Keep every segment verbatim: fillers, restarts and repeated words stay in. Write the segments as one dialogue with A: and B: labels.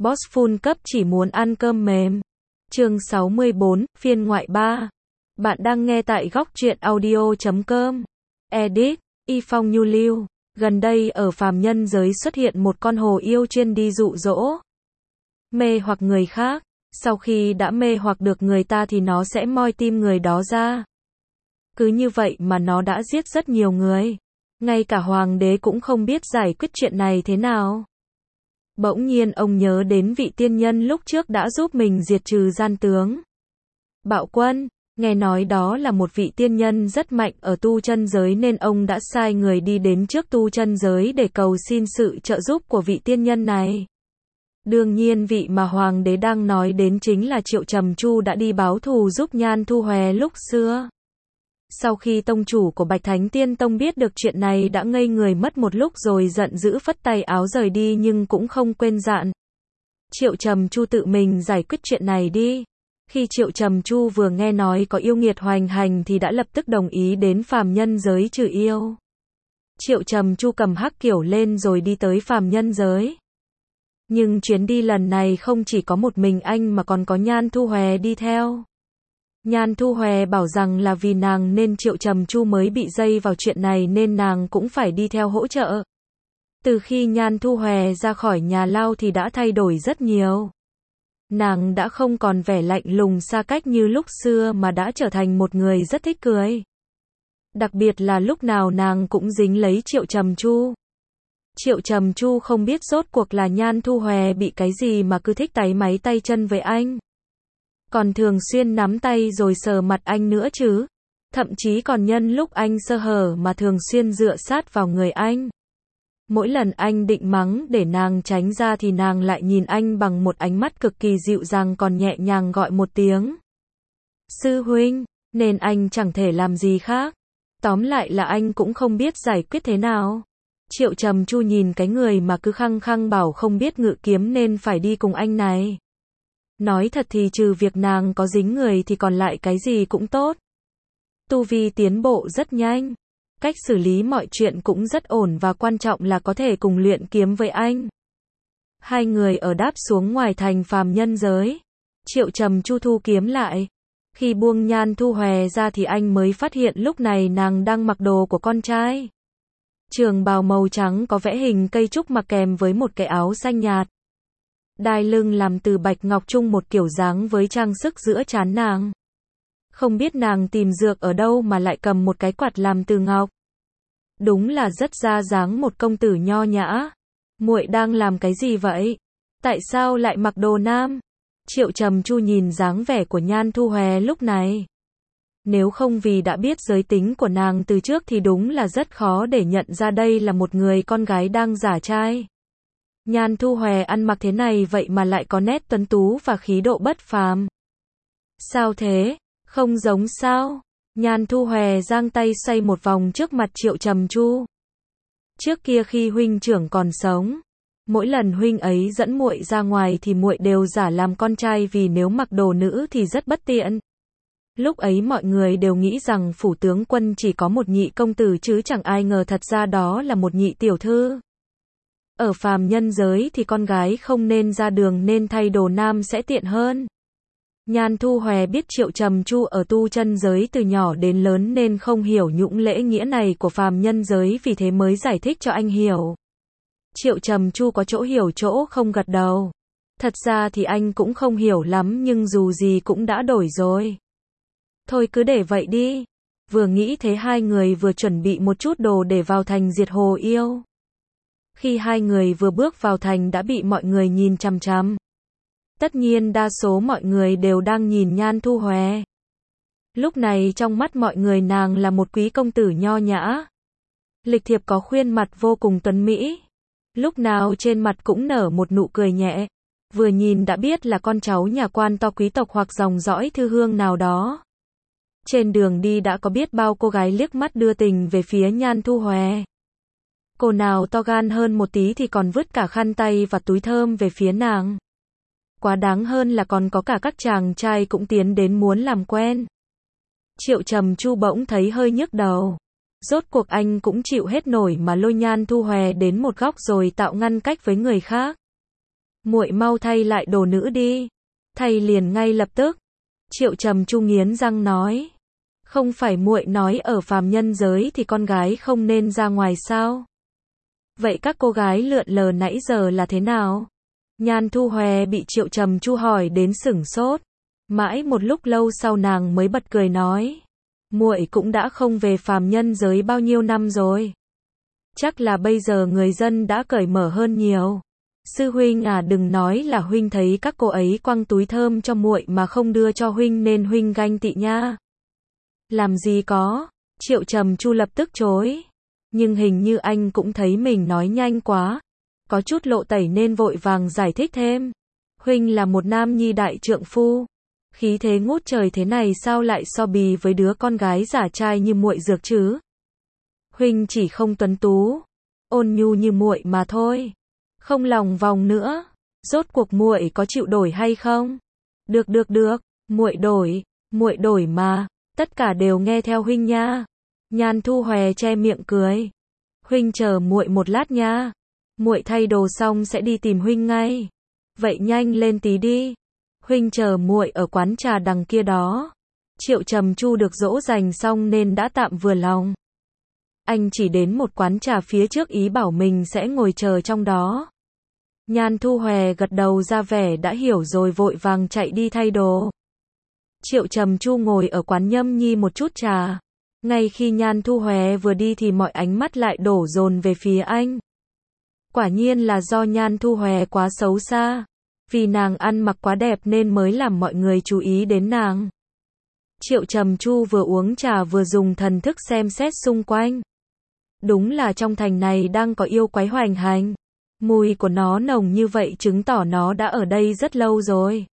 A: Boss full cấp chỉ muốn ăn cơm mềm. Chương sáu mươi bốn, phiên ngoại ba. Bạn đang nghe tại góc truyện audio chấm com. Edit, Y Phong Nhu Lưu. Gần đây ở phàm nhân giới xuất hiện một con hồ yêu chuyên đi dụ dỗ, mê hoặc người khác. Sau khi đã mê hoặc được người ta thì nó sẽ moi tim người đó ra. Cứ như vậy mà nó đã giết rất nhiều người. Ngay cả hoàng đế cũng không biết giải quyết chuyện này thế nào. Bỗng nhiên ông nhớ đến vị tiên nhân lúc trước đã giúp mình diệt trừ gian tướng Bạo Quân. Nghe nói đó là một vị tiên nhân rất mạnh ở tu chân giới nên ông đã sai người đi đến trước tu chân giới để cầu xin sự trợ giúp của vị tiên nhân này. Đương nhiên vị mà hoàng đế đang nói đến chính là Triệu Trầm Chu đã đi báo thù giúp Nhan Thu Hòe lúc xưa. Sau khi tông chủ của Bạch Thánh Tiên Tông biết được chuyện này đã ngây người mất một lúc rồi giận dữ phất tay áo rời đi nhưng cũng không quên dặn Triệu Trầm Chu tự mình giải quyết chuyện này đi. Khi Triệu Trầm Chu vừa nghe nói có yêu nghiệt hoành hành thì đã lập tức đồng ý đến phàm nhân giới trừ yêu. Triệu Trầm Chu cầm hắc kiểu lên rồi đi tới phàm nhân giới. Nhưng chuyến đi lần này không chỉ có một mình anh mà còn có Nhan Thu Hòe đi theo. Nhan Thu Hòe bảo rằng là vì nàng nên Triệu Trầm Chu mới bị dây vào chuyện này nên nàng cũng phải đi theo hỗ trợ. Từ khi Nhan Thu Hòe ra khỏi nhà lao thì đã thay đổi rất nhiều. Nàng đã không còn vẻ lạnh lùng xa cách như lúc xưa mà đã trở thành một người rất thích cười. Đặc biệt là lúc nào nàng cũng dính lấy Triệu Trầm Chu. Triệu Trầm Chu không biết rốt cuộc là Nhan Thu Hòe bị cái gì mà cứ thích táy máy tay chân với anh. Còn thường xuyên nắm tay rồi sờ mặt anh nữa chứ. Thậm chí còn nhân lúc anh sơ hở mà thường xuyên dựa sát vào người anh. Mỗi lần anh định mắng để nàng tránh ra thì nàng lại nhìn anh bằng một ánh mắt cực kỳ dịu dàng còn nhẹ nhàng gọi một tiếng sư huynh, nên anh chẳng thể làm gì khác. Tóm lại là anh cũng không biết giải quyết thế nào. Triệu Trầm Chu nhìn cái người mà cứ khăng khăng bảo không biết ngự kiếm nên phải đi cùng anh này. Nói thật thì trừ việc nàng có dính người thì còn lại cái gì cũng tốt. Tu vi tiến bộ rất nhanh. Cách xử lý mọi chuyện cũng rất ổn và quan trọng là có thể cùng luyện kiếm với anh. Hai người ở đáp xuống ngoài thành phàm nhân giới. Triệu Trầm Chu thu kiếm lại. Khi buông Nhan Thu Hòe ra thì anh mới phát hiện lúc này nàng đang mặc đồ của con trai. Trường bào màu trắng có vẽ hình cây trúc mặc kèm với một cái áo xanh nhạt. Đai lưng làm từ bạch ngọc chung một kiểu dáng với trang sức giữa trán nàng. Không biết nàng tìm dược ở đâu mà lại cầm một cái quạt làm từ ngọc. Đúng là rất ra dáng một công tử nho nhã. Muội đang làm cái gì vậy? Tại sao lại mặc đồ nam? Triệu Trầm Chu nhìn dáng vẻ của Nhan Thu Hòe lúc này. Nếu không vì đã biết giới tính của nàng từ trước thì đúng là rất khó để nhận ra đây là một người con gái đang giả trai. Nhan Thu Hòe ăn mặc thế này vậy mà lại có nét tuấn tú và khí độ bất phàm. Sao thế? Không giống sao? Nhan Thu Hòe giang tay xoay một vòng trước mặt Triệu Trầm Chu. Trước kia khi huynh trưởng còn sống, mỗi lần huynh ấy dẫn muội ra ngoài thì muội đều giả làm con trai vì nếu mặc đồ nữ thì rất bất tiện. Lúc ấy mọi người đều nghĩ rằng phủ tướng quân chỉ có một nhị công tử chứ chẳng ai ngờ thật ra đó là một nhị tiểu thư. Ở phàm nhân giới thì con gái không nên ra đường nên thay đồ nam sẽ tiện hơn. Nhan Thu Hòe biết Triệu Trầm Chu ở tu chân giới từ nhỏ đến lớn nên không hiểu nhũng lễ nghĩa này của phàm nhân giới vì thế mới giải thích cho anh hiểu. Triệu Trầm Chu có chỗ hiểu chỗ không gật đầu. Thật ra thì anh cũng không hiểu lắm nhưng dù gì cũng đã đổi rồi. Thôi cứ để vậy đi. Vừa nghĩ thế hai người vừa chuẩn bị một chút đồ để vào thành diệt hồ yêu. Khi hai người vừa bước vào thành đã bị mọi người nhìn chằm chằm. Tất nhiên đa số mọi người đều đang nhìn Nhan Thu Hòe. Lúc này trong mắt mọi người nàng là một quý công tử nho nhã. Lịch thiệp có khuyên mặt vô cùng tuấn mỹ. Lúc nào trên mặt cũng nở một nụ cười nhẹ. Vừa nhìn đã biết là con cháu nhà quan to quý tộc hoặc dòng dõi thư hương nào đó. Trên đường đi đã có biết bao cô gái liếc mắt đưa tình về phía Nhan Thu Hòe. Cô nào to gan hơn một tí thì còn vứt cả khăn tay và túi thơm về phía nàng. Quá đáng hơn là còn có cả các chàng trai cũng tiến đến muốn làm quen. Triệu Trầm Chu bỗng thấy hơi nhức đầu. Rốt cuộc anh cũng chịu hết nổi mà lôi Nhan Thu Hòe đến một góc rồi tạo ngăn cách với người khác. Muội mau thay lại đồ nữ đi. Thay liền ngay lập tức. Triệu Trầm Chu nghiến răng nói. Không phải muội nói ở phàm nhân giới thì con gái không nên ra ngoài sao? Vậy các cô gái lượn lờ nãy giờ là thế nào? Nhan Thu Hoè bị Triệu Trầm Chu hỏi đến sửng sốt. Mãi một lúc lâu sau nàng mới bật cười nói. Muội cũng đã không về phàm nhân giới bao nhiêu năm rồi. Chắc là bây giờ người dân đã cởi mở hơn nhiều. Sư huynh à, đừng nói là huynh thấy các cô ấy quăng túi thơm cho muội mà không đưa cho huynh nên huynh ganh tị nha. Làm gì có, Triệu Trầm Chu lập tức chối. Nhưng hình như anh cũng thấy mình nói nhanh quá. Có chút lộ tẩy nên vội vàng giải thích thêm. Huynh là một nam nhi đại trượng phu. Khí thế ngút trời thế này sao lại so bì với đứa con gái giả trai như muội dược chứ? Huynh chỉ không tuấn tú, ôn nhu như muội mà thôi. Không lòng vòng nữa. Rốt cuộc muội có chịu đổi hay không? Được được được, muội đổi, muội đổi mà, tất cả đều nghe theo huynh nha. Nhan Thu Hoè che miệng cười. Huynh chờ muội một lát nha. Muội thay đồ xong sẽ đi tìm huynh ngay. Vậy nhanh lên tí đi. Huynh chờ muội ở quán trà đằng kia đó. Triệu Trầm Chu được dỗ dành xong nên đã tạm vừa lòng. Anh chỉ đến một quán trà phía trước ý bảo mình sẽ ngồi chờ trong đó. Nhan Thu Hoè gật đầu ra vẻ đã hiểu rồi vội vàng chạy đi thay đồ. Triệu Trầm Chu ngồi ở quán nhâm nhi một chút trà. Ngay khi Nhan Thu Hoè vừa đi thì mọi ánh mắt lại đổ dồn về phía anh. Quả nhiên là do Nhan Thu Hoè quá xấu xa. Vì nàng ăn mặc quá đẹp nên mới làm mọi người chú ý đến nàng. Triệu Trầm Chu vừa uống trà vừa dùng thần thức xem xét xung quanh. Đúng là trong thành này đang có yêu quái hoành hành. Mùi của nó nồng như vậy chứng tỏ nó đã ở đây rất lâu rồi.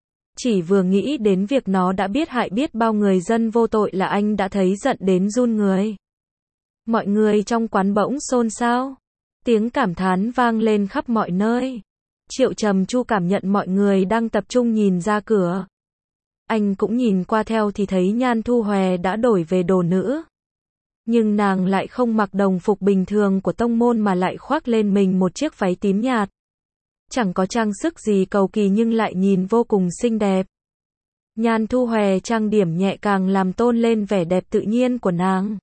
A: Chỉ vừa nghĩ đến việc nó đã biết hại biết bao người dân vô tội là anh đã thấy giận đến run người. Mọi người trong quán bỗng xôn xao. Tiếng cảm thán vang lên khắp mọi nơi. Triệu Trầm Chu cảm nhận mọi người đang tập trung nhìn ra cửa. Anh cũng nhìn qua theo thì thấy Nhan Thu Hoè đã đổi về đồ nữ. Nhưng nàng lại không mặc đồng phục bình thường của tông môn mà lại khoác lên mình một chiếc váy tím nhạt. Chẳng có trang sức gì cầu kỳ nhưng lại nhìn vô cùng xinh đẹp. Nhan Thu Hoè trang điểm nhẹ càng làm tôn lên vẻ đẹp tự nhiên của nàng.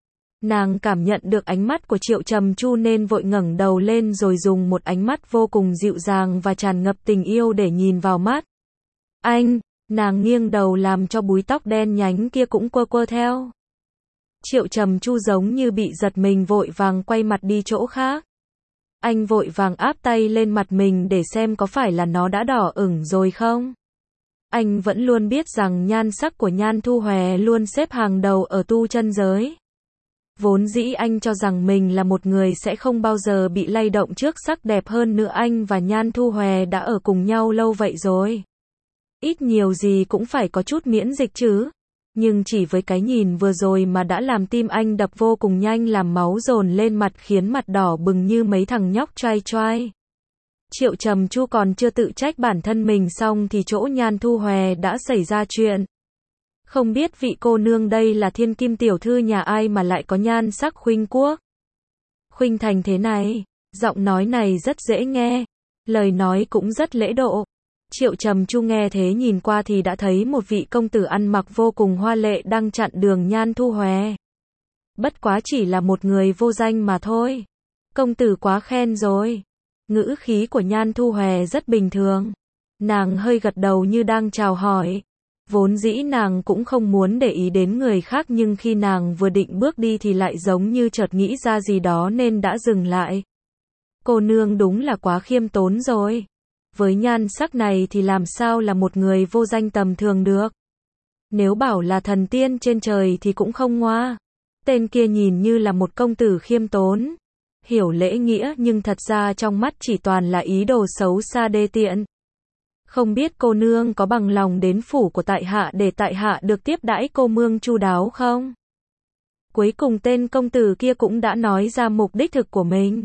A: Nàng cảm nhận được ánh mắt của Triệu Trầm Chu nên vội ngẩng đầu lên rồi dùng một ánh mắt vô cùng dịu dàng và tràn ngập tình yêu để nhìn vào mắt. Anh, nàng nghiêng đầu làm cho búi tóc đen nhánh kia cũng quơ quơ theo. Triệu Trầm Chu giống như bị giật mình vội vàng quay mặt đi chỗ khác. Anh vội vàng áp tay lên mặt mình để xem có phải là nó đã đỏ ửng rồi không. Anh vẫn luôn biết rằng nhan sắc của Nhan Thu Hoè luôn xếp hàng đầu ở tu chân giới. Vốn dĩ anh cho rằng mình là một người sẽ không bao giờ bị lay động trước sắc đẹp hơn nữa anh và Nhan Thu Hoè đã ở cùng nhau lâu vậy rồi. Ít nhiều gì cũng phải có chút miễn dịch chứ. Nhưng chỉ với cái nhìn vừa rồi mà đã làm tim anh đập vô cùng nhanh làm máu dồn lên mặt khiến mặt đỏ bừng như mấy thằng nhóc trai trai. Triệu Trầm Chu còn chưa tự trách bản thân mình xong thì chỗ Nhan Thu Hoè đã xảy ra chuyện. Không biết vị cô nương đây là thiên kim tiểu thư nhà ai mà lại có nhan sắc khuynh quốc. Khuynh thành thế này, giọng nói này rất dễ nghe, lời nói cũng rất lễ độ. Triệu Trầm Chu nghe thế nhìn qua thì đã thấy một vị công tử ăn mặc vô cùng hoa lệ đang chặn đường Nhan Thu Hoè. Bất quá chỉ là một người vô danh mà thôi. Công tử quá khen rồi. Ngữ khí của Nhan Thu Hoè rất bình thường. Nàng hơi gật đầu như đang chào hỏi. Vốn dĩ nàng cũng không muốn để ý đến người khác nhưng khi nàng vừa định bước đi thì lại giống như chợt nghĩ ra gì đó nên đã dừng lại. Cô nương đúng là quá khiêm tốn rồi. Với nhan sắc này thì làm sao là một người vô danh tầm thường được. Nếu bảo là thần tiên trên trời thì cũng không ngoa. Tên kia nhìn như là một công tử khiêm tốn, hiểu lễ nghĩa nhưng thật ra trong mắt chỉ toàn là ý đồ xấu xa đê tiện. Không biết cô nương có bằng lòng đến phủ của tại hạ để tại hạ được tiếp đãi cô nương chu đáo không? Cuối cùng tên công tử kia cũng đã nói ra mục đích thực của mình.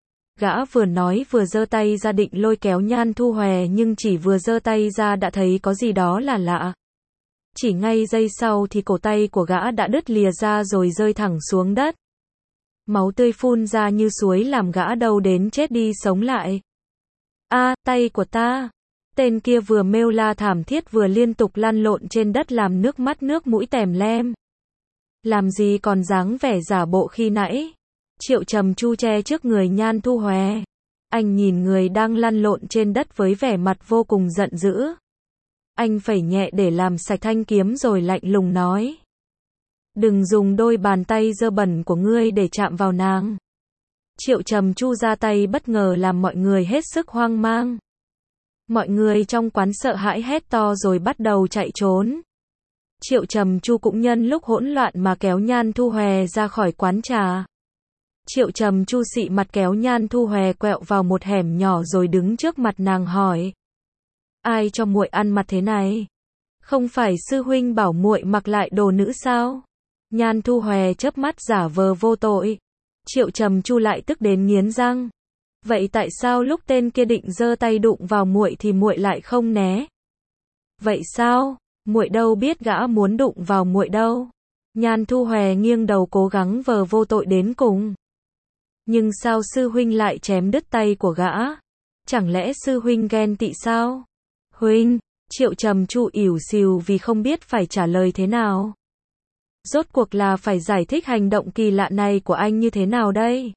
A: Gã vừa nói vừa giơ tay ra định lôi kéo Nhan Thu Hoè nhưng chỉ vừa giơ tay ra đã thấy có gì đó là lạ. Chỉ ngay giây sau thì cổ tay của gã đã đứt lìa ra rồi rơi thẳng xuống đất. Máu tươi phun ra như suối làm gã đau đến chết đi sống lại. A, tay của ta. Tên kia vừa kêu la thảm thiết vừa liên tục lăn lộn trên đất làm nước mắt nước mũi tèm lem. Làm gì còn dáng vẻ giả bộ khi nãy. Triệu Trầm Chu che trước người Nhan Thu Hoè. Anh nhìn người đang lăn lộn trên đất với vẻ mặt vô cùng giận dữ. Anh phẩy nhẹ để làm sạch thanh kiếm rồi lạnh lùng nói. Đừng dùng đôi bàn tay dơ bẩn của ngươi để chạm vào nàng. Triệu Trầm Chu ra tay bất ngờ làm mọi người hết sức hoang mang. Mọi người trong quán sợ hãi hét to rồi bắt đầu chạy trốn. Triệu Trầm Chu cũng nhân lúc hỗn loạn mà kéo Nhan Thu Hoè ra khỏi quán trà. Triệu Trầm Chu xị mặt kéo Nhan Thu Hoè quẹo vào một hẻm nhỏ rồi đứng trước mặt nàng hỏi. Ai cho muội ăn mặc thế này? Không phải sư huynh bảo muội mặc lại đồ nữ sao? Nhan Thu Hoè chớp mắt giả vờ vô tội. Triệu Trầm Chu lại tức đến nghiến răng. Vậy tại sao lúc tên kia định giơ tay đụng vào muội thì muội lại không né? Vậy sao? Muội đâu biết gã muốn đụng vào muội đâu. Nhan Thu Hoè nghiêng đầu cố gắng vờ vô tội đến cùng. Nhưng sao sư huynh lại chém đứt tay của gã? Chẳng lẽ sư huynh ghen tị sao? Huynh, Triệu Trầm Chu ỉu xìu vì không biết phải trả lời thế nào. Rốt cuộc là phải giải thích hành động kỳ lạ này của anh như thế nào đây?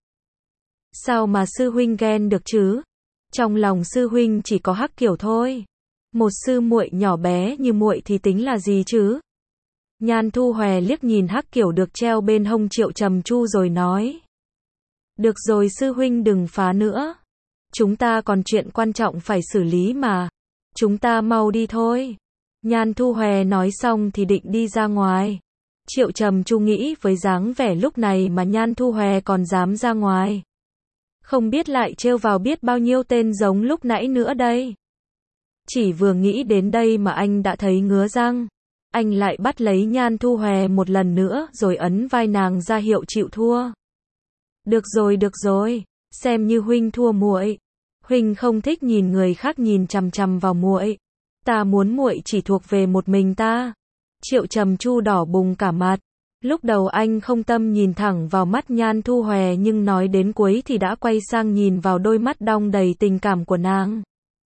A: Sao mà sư huynh ghen được chứ? Trong lòng sư huynh chỉ có Hắc Kiểu thôi. Một sư muội nhỏ bé như muội thì tính là gì chứ? Nhan Thu Hoè liếc nhìn Hắc Kiểu được treo bên hông Triệu Trầm Chu rồi nói. Được rồi sư huynh đừng phá nữa. Chúng ta còn chuyện quan trọng phải xử lý mà. Chúng ta mau đi thôi. Nhan Thu Hoè nói xong thì định đi ra ngoài. Triệu Trầm Chu nghĩ với dáng vẻ lúc này mà Nhan Thu Hoè còn dám ra ngoài. Không biết lại trêu vào biết bao nhiêu tên giống lúc nãy nữa đây. Chỉ vừa nghĩ đến đây mà anh đã thấy ngứa răng. Anh lại bắt lấy Nhan Thu Hoè một lần nữa rồi ấn vai nàng ra hiệu chịu thua. Được rồi được rồi, xem như huynh thua muội. Huynh không thích nhìn người khác nhìn chằm chằm vào muội. Ta muốn muội chỉ thuộc về một mình ta. Triệu Trầm Chu đỏ bừng cả mặt. Lúc đầu anh không tâm nhìn thẳng vào mắt Nhan Thu Hoè nhưng nói đến cuối thì đã quay sang nhìn vào đôi mắt đong đầy tình cảm của nàng.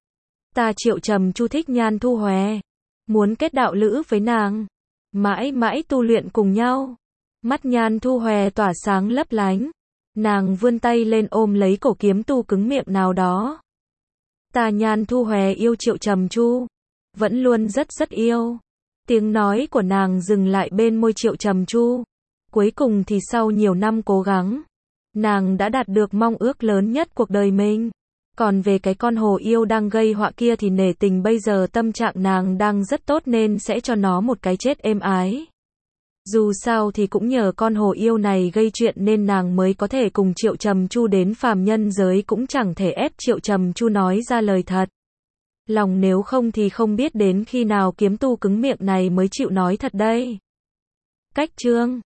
A: Ta Triệu Trầm Chu thích Nhan Thu Hoè. Muốn kết đạo lữ với nàng. Mãi mãi tu luyện cùng nhau. Mắt Nhan Thu Hoè tỏa sáng lấp lánh. Nàng vươn tay lên ôm lấy cổ kiếm tu cứng miệng nào đó. Ta Nhan Thu Hoè yêu Triệu Trầm Chu. Vẫn luôn rất rất yêu. Tiếng nói của nàng dừng lại bên môi Triệu Trầm Chu. Cuối cùng thì sau nhiều năm cố gắng, nàng đã đạt được mong ước lớn nhất cuộc đời mình. Còn về cái con hồ yêu đang gây họa kia thì nể tình bây giờ tâm trạng nàng đang rất tốt nên sẽ cho nó một cái chết êm ái. Dù sao thì cũng nhờ con hồ yêu này gây chuyện nên nàng mới có thể cùng Triệu Trầm Chu đến phàm nhân giới, cũng chẳng thể ép Triệu Trầm Chu nói ra lời thật. Lòng nếu không thì không biết đến khi nào kiếm tu cứng miệng này mới chịu nói thật đây. Cách chương